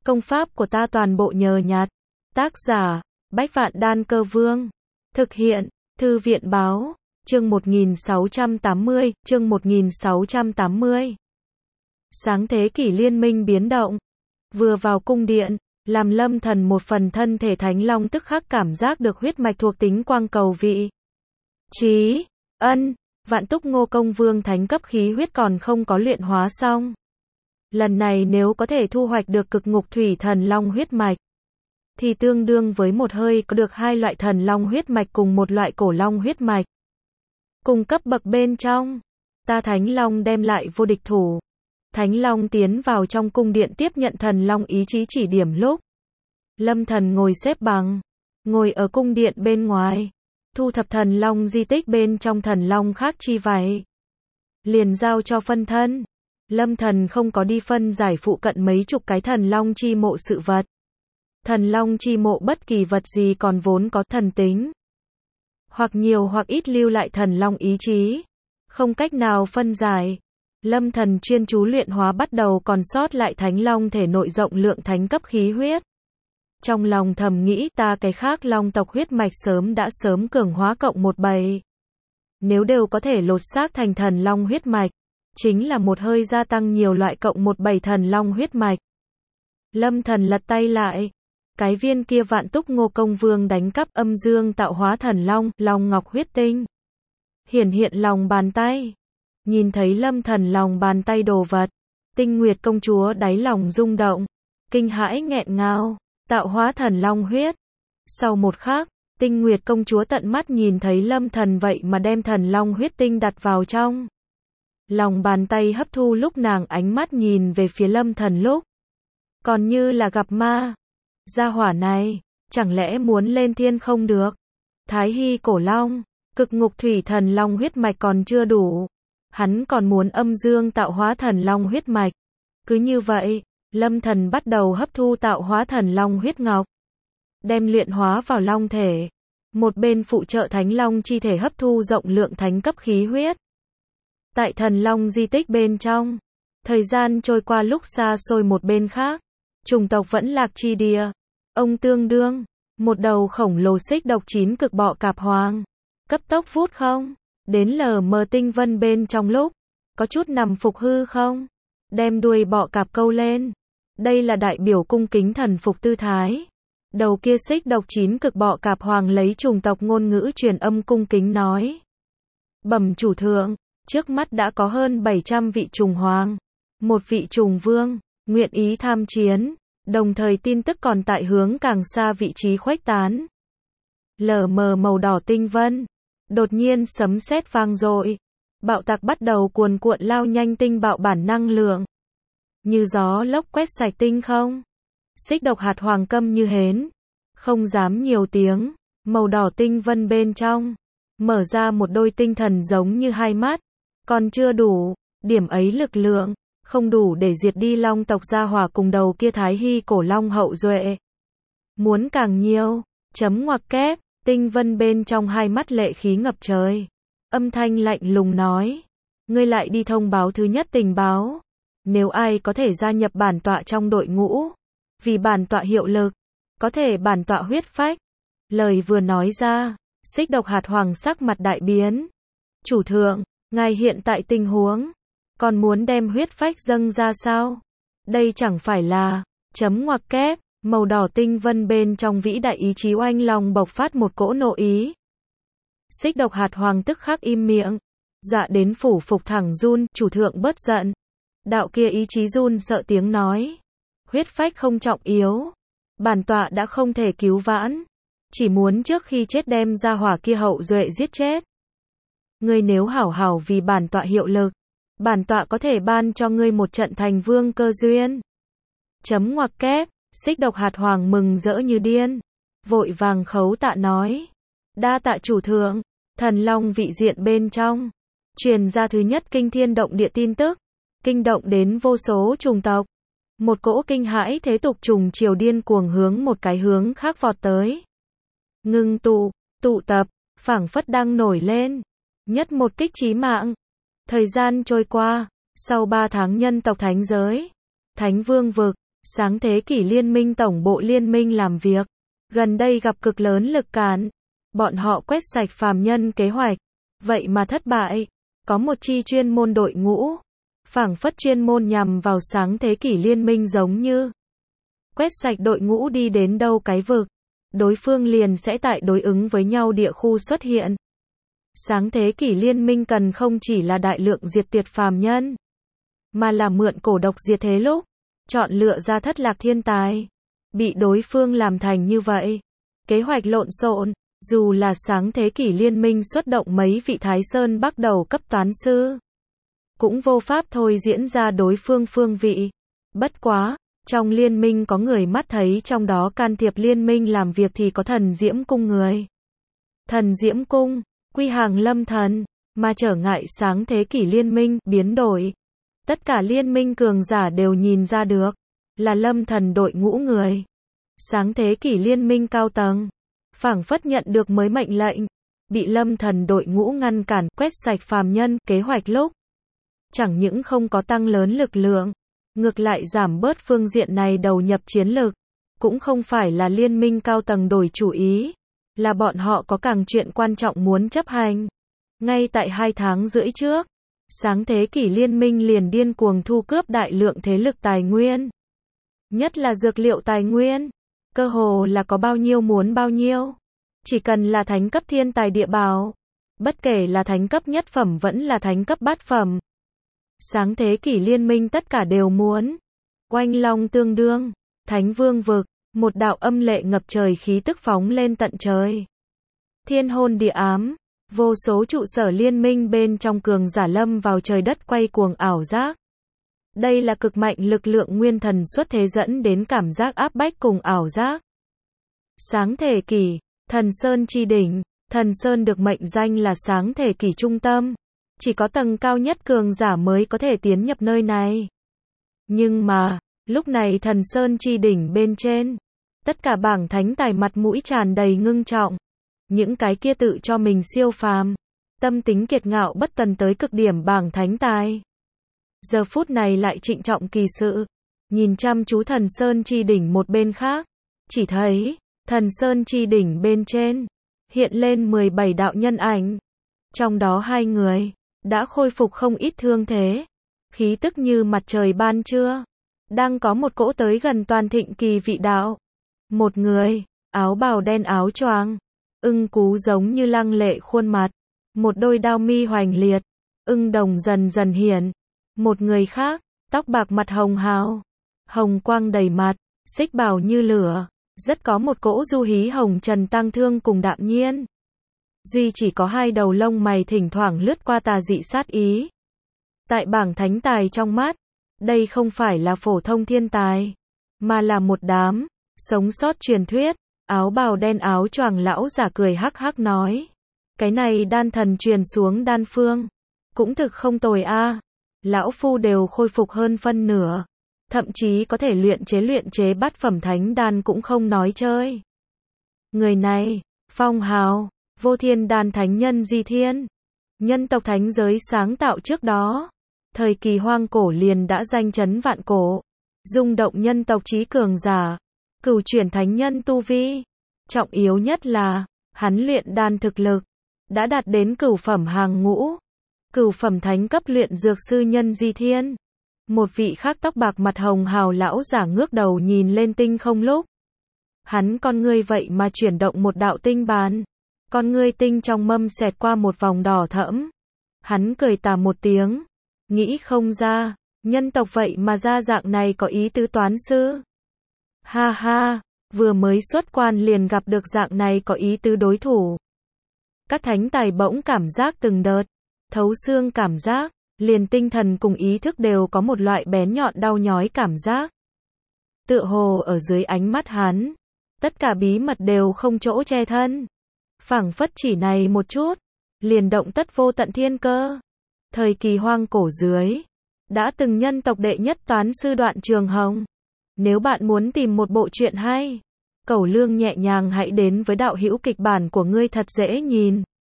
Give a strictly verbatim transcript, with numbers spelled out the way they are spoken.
Công pháp của ta toàn bộ nhờ nhặt. Tác giả, Bách Vạn Đan Cơ Vương. Thực hiện, Thư viện Báo. Chương một nghìn sáu trăm tám mươi, chương một nghìn sáu trăm tám mươi. Sáng thế kỷ liên minh biến động. Vừa vào cung điện, làm Lâm Thần một phần thân thể Thánh Long tức khắc cảm giác được huyết mạch thuộc tính quang cầu vị. Chí, ân, Vạn Túc Ngô Công Vương thánh cấp khí huyết còn không có luyện hóa xong. Lần này nếu có thể thu hoạch được cực ngục thủy thần long huyết mạch, thì tương đương với một hơi có được hai loại thần long huyết mạch cùng một loại cổ long huyết mạch. Cùng cấp bậc bên trong, ta Thánh Long đem lại vô địch thủ. Thánh Long tiến vào trong cung điện tiếp nhận thần long ý chí chỉ điểm lúc. Lâm Thần ngồi xếp bằng, ngồi ở cung điện bên ngoài, thu thập thần long di tích bên trong thần long khác chi vậy. Liền giao cho phân thân. Lâm Thần không có đi phân giải phụ cận mấy chục cái thần long chi mộ sự vật. Thần long chi mộ bất kỳ vật gì còn vốn có thần tính, hoặc nhiều hoặc ít lưu lại thần long ý chí, không cách nào phân giải. Lâm Thần chuyên chú luyện hóa bắt đầu còn sót lại Thánh Long thể nội rộng lượng thánh cấp khí huyết. Trong lòng thầm nghĩ ta cái khác long tộc huyết mạch sớm đã sớm cường hóa cộng một bầy. Nếu đều có thể lột xác thành thần long huyết mạch, chính là một hơi gia tăng nhiều loại cộng một bầy thần long huyết mạch. Lâm Thần lật tay lại. Cái viên kia Vạn Túc Ngô Công Vương đánh cắp âm dương tạo hóa thần long, long ngọc huyết tinh. Hiển hiện lòng bàn tay. Nhìn thấy Lâm Thần lòng bàn tay đồ vật, Tinh Nguyệt công chúa đáy lòng rung động, kinh hãi nghẹn ngào, tạo hóa thần long huyết. Sau một khắc, Tinh Nguyệt công chúa tận mắt nhìn thấy Lâm Thần vậy mà đem thần long huyết tinh đặt vào trong lòng bàn tay hấp thu, lúc nàng ánh mắt nhìn về phía Lâm Thần lúc, còn như là gặp ma. Gia hỏa này, chẳng lẽ muốn lên thiên không được? Thái Hy cổ long, cực ngục thủy thần long huyết mạch còn chưa đủ. Hắn còn muốn âm dương tạo hóa thần long huyết mạch. Cứ như vậy, Lâm Thần bắt đầu hấp thu tạo hóa thần long huyết ngọc, đem luyện hóa vào long thể. Một bên phụ trợ Thánh Long chi thể hấp thu rộng lượng thánh cấp khí huyết. Tại thần long di tích bên trong, thời gian trôi qua lúc xa xôi một bên khác, chủng tộc Vẫn Lạc chi địa, ông tương đương một đầu khổng lồ xích độc chín cực bọ cạp hoàng, cấp tốc vút không đến lờ mờ tinh vân bên trong lúc, có chút nằm phục hư không, đem đuôi bọ cạp câu lên. Đây là đại biểu cung kính thần phục tư thái. Đầu kia xích độc chín cực bọ cạp hoàng lấy chủng tộc ngôn ngữ truyền âm cung kính nói: bẩm chủ thượng, trước mắt đã có hơn bảy trăm vị trùng hoàng, một vị trùng vương, nguyện ý tham chiến, đồng thời tin tức còn tại hướng càng xa vị trí khuếch tán. Lờ mờ màu đỏ tinh vân, đột nhiên sấm sét vang dội, bạo tạc bắt đầu cuồn cuộn lao nhanh tinh bạo bản năng lượng, như gió lốc quét sạch tinh không. Xích độc hạt hoàng câm như hến, không dám nhiều tiếng. Màu đỏ tinh vân bên trong mở ra một đôi tinh thần giống như hai mắt, còn chưa đủ, điểm ấy lực lượng không đủ để diệt đi long tộc gia hỏa cùng đầu kia Thái Hy cổ long hậu duệ. Muốn càng nhiều, chấm ngoặc kép, tinh vân bên trong hai mắt lệ khí ngập trời. Âm thanh lạnh lùng nói: ngươi lại đi thông báo thứ nhất tình báo. Nếu ai có thể gia nhập bản tọa trong đội ngũ, vì bản tọa hiệu lực, có thể bản tọa huyết phách. Lời vừa nói ra, xích độc hạt hoàng sắc mặt đại biến. Chủ thượng, ngài hiện tại tình huống, còn muốn đem huyết phách dâng ra sao? Đây chẳng phải là, chấm ngoặc kép, màu đỏ tinh vân bên trong vĩ đại ý chí oanh long bộc phát một cỗ nộ ý. Xích độc hạt hoàng tức khắc im miệng, dạ đến phủ phục thẳng run. Chủ thượng bớt giận. Đạo kia ý chí run sợ tiếng nói: huyết phách không trọng yếu, bản tọa đã không thể cứu vãn, chỉ muốn trước khi chết đem ra hỏa kia hậu duệ giết chết. Ngươi nếu hảo hảo vì bản tọa hiệu lực, bản tọa có thể ban cho ngươi một trận thành vương cơ duyên. Chấm ngoặc kép, xích độc hạt hoàng mừng rỡ như điên, vội vàng khấu tạ nói: đa tạ chủ thượng. Thần long vị diện bên trong truyền ra thứ nhất kinh thiên động địa tin tức, kinh động đến vô số chủng tộc. Một cỗ kinh hãi thế tục trùng triều điên cuồng hướng một cái hướng khác vọt tới. Ngưng tụ, tụ tập, phảng phất đang nổi lên, nhất một kích chí mạng. Thời gian trôi qua, sau ba tháng nhân tộc thánh giới, Thánh Vương vực, Sáng thế kỷ liên minh tổng bộ liên minh làm việc. Gần đây gặp cực lớn lực cản. Bọn họ quét sạch phàm nhân kế hoạch. Vậy mà thất bại. Có một chi chuyên môn đội ngũ. Phảng phất chuyên môn nhằm vào sáng thế kỷ liên minh giống như. Quét sạch đội ngũ đi đến đâu cái vực. Đối phương liền sẽ tại đối ứng với nhau địa khu xuất hiện. Sáng thế kỷ liên minh cần không chỉ là đại lượng diệt tuyệt phàm nhân. Mà là mượn cổ độc diệt thế lúc. Chọn lựa ra thất lạc thiên tài. Bị đối phương làm thành như vậy. Kế hoạch lộn xộn. Dù là sáng thế kỷ liên minh xuất động mấy vị Thái Sơn bắt đầu cấp toán sư. Cũng vô pháp thôi diễn ra đối phương phương vị. Bất quá, trong liên minh có người mắt thấy trong đó can thiệp liên minh làm việc thì có thần Diễm Cung người. Thần Diễm Cung, quy hàng lâm thần, mà trở ngại sáng thế kỷ liên minh, biến đổi. Tất cả liên minh cường giả đều nhìn ra được, là lâm thần đội ngũ người. Sáng thế kỷ liên minh cao tầng, phảng phất nhận được mới mệnh lệnh, bị lâm thần đội ngũ ngăn cản, quét sạch phàm nhân, kế hoạch lúc. Chẳng những không có tăng lớn lực lượng, ngược lại giảm bớt phương diện này đầu nhập chiến lược. Cũng không phải là liên minh cao tầng đổi chủ ý, là bọn họ có càng chuyện quan trọng muốn chấp hành. Ngay tại hai tháng rưỡi trước, sáng thế kỷ liên minh liền điên cuồng thu cướp đại lượng thế lực tài nguyên. Nhất là dược liệu tài nguyên. Cơ hồ là có bao nhiêu muốn bao nhiêu. Chỉ cần là thánh cấp thiên tài địa bảo. Bất kể là thánh cấp nhất phẩm vẫn là thánh cấp bát phẩm. Sáng thế kỷ liên minh tất cả đều muốn. Oanh long tương đương. Thánh vương vực. Một đạo âm lệ ngập trời khí tức phóng lên tận trời. Thiên hôn địa ám. Vô số trụ sở liên minh bên trong cường giả lâm vào trời đất quay cuồng ảo giác. Đây là cực mạnh lực lượng nguyên thần xuất thế dẫn đến cảm giác áp bách cùng ảo giác. Sáng thể kỷ, thần Sơn chi đỉnh, thần Sơn được mệnh danh là sáng thể kỷ trung tâm. Chỉ có tầng cao nhất cường giả mới có thể tiến nhập nơi này. Nhưng mà, lúc này thần Sơn chi đỉnh bên trên, tất cả bảng thánh tài mặt mũi tràn đầy ngưng trọng. Những cái kia tự cho mình siêu phàm, tâm tính kiệt ngạo bất tần tới cực điểm bảng thánh tài. Giờ phút này lại trịnh trọng kỳ sự, nhìn chăm chú thần Sơn chi đỉnh một bên khác, chỉ thấy, thần Sơn chi đỉnh bên trên, hiện lên mười bảy đạo nhân ảnh. Trong đó hai người, đã khôi phục không ít thương thế, khí tức như mặt trời ban trưa, đang có một cỗ tới gần toàn thịnh kỳ vị đạo. Một người, áo bào đen áo choàng, ưng cú giống như lăng lệ khuôn mặt, một đôi đao mi hoành liệt, ưng đồng dần dần hiện. Một người khác, tóc bạc mặt hồng hào, hồng quang đầy mặt, xích bào như lửa, rất có một cỗ du hí hồng trần tăng thương cùng đạm nhiên. Duy chỉ có hai đầu lông mày thỉnh thoảng lướt qua tà dị sát ý. Tại bảng thánh tài trong mắt, đây không phải là phổ thông thiên tài, mà là một đám, sống sót truyền thuyết. Áo bào đen áo choàng lão giả cười hắc hắc nói. Cái này đan thần truyền xuống đan phương. Cũng thực không tồi a. Lão phu đều khôi phục hơn phân nửa. Thậm chí có thể luyện chế luyện chế bát phẩm thánh đan cũng không nói chơi. Người này, phong hào, vô thiên đan thánh nhân di thiên. Nhân tộc thánh giới sáng tạo trước đó. Thời kỳ hoang cổ liền đã danh chấn vạn cổ. Rung động nhân tộc trí cường giả. Cửu chuyển thánh nhân tu vi. Trọng yếu nhất là, hắn luyện đan thực lực. Đã đạt đến cửu phẩm hàng ngũ. Cửu phẩm thánh cấp luyện dược sư nhân di thiên. Một vị khác tóc bạc mặt hồng hào lão giả ngước đầu nhìn lên tinh không lúc. Hắn con ngươi vậy mà chuyển động một đạo tinh bàn. Con ngươi tinh trong mâm xẹt qua một vòng đỏ thẫm. Hắn cười tà một tiếng. Nghĩ không ra, nhân tộc vậy mà ra dạng này có ý tứ toán sư. Ha ha, vừa mới xuất quan liền gặp được dạng này có ý tứ đối thủ. Các thánh tài bỗng cảm giác từng đợt, thấu xương cảm giác, liền tinh thần cùng ý thức đều có một loại bén nhọn đau nhói cảm giác. Tựa hồ ở dưới ánh mắt hắn, tất cả bí mật đều không chỗ che thân. Phảng phất chỉ này một chút, liền động tất vô tận thiên cơ. Thời kỳ hoang cổ dưới, đã từng nhân tộc đệ nhất toán sư Đoạn Trường Hồng. Nếu bạn muốn tìm một bộ truyện hay, Cẩu Lương nhẹ nhàng hãy đến với đạo hữu kịch bản của ngươi thật dễ nhìn.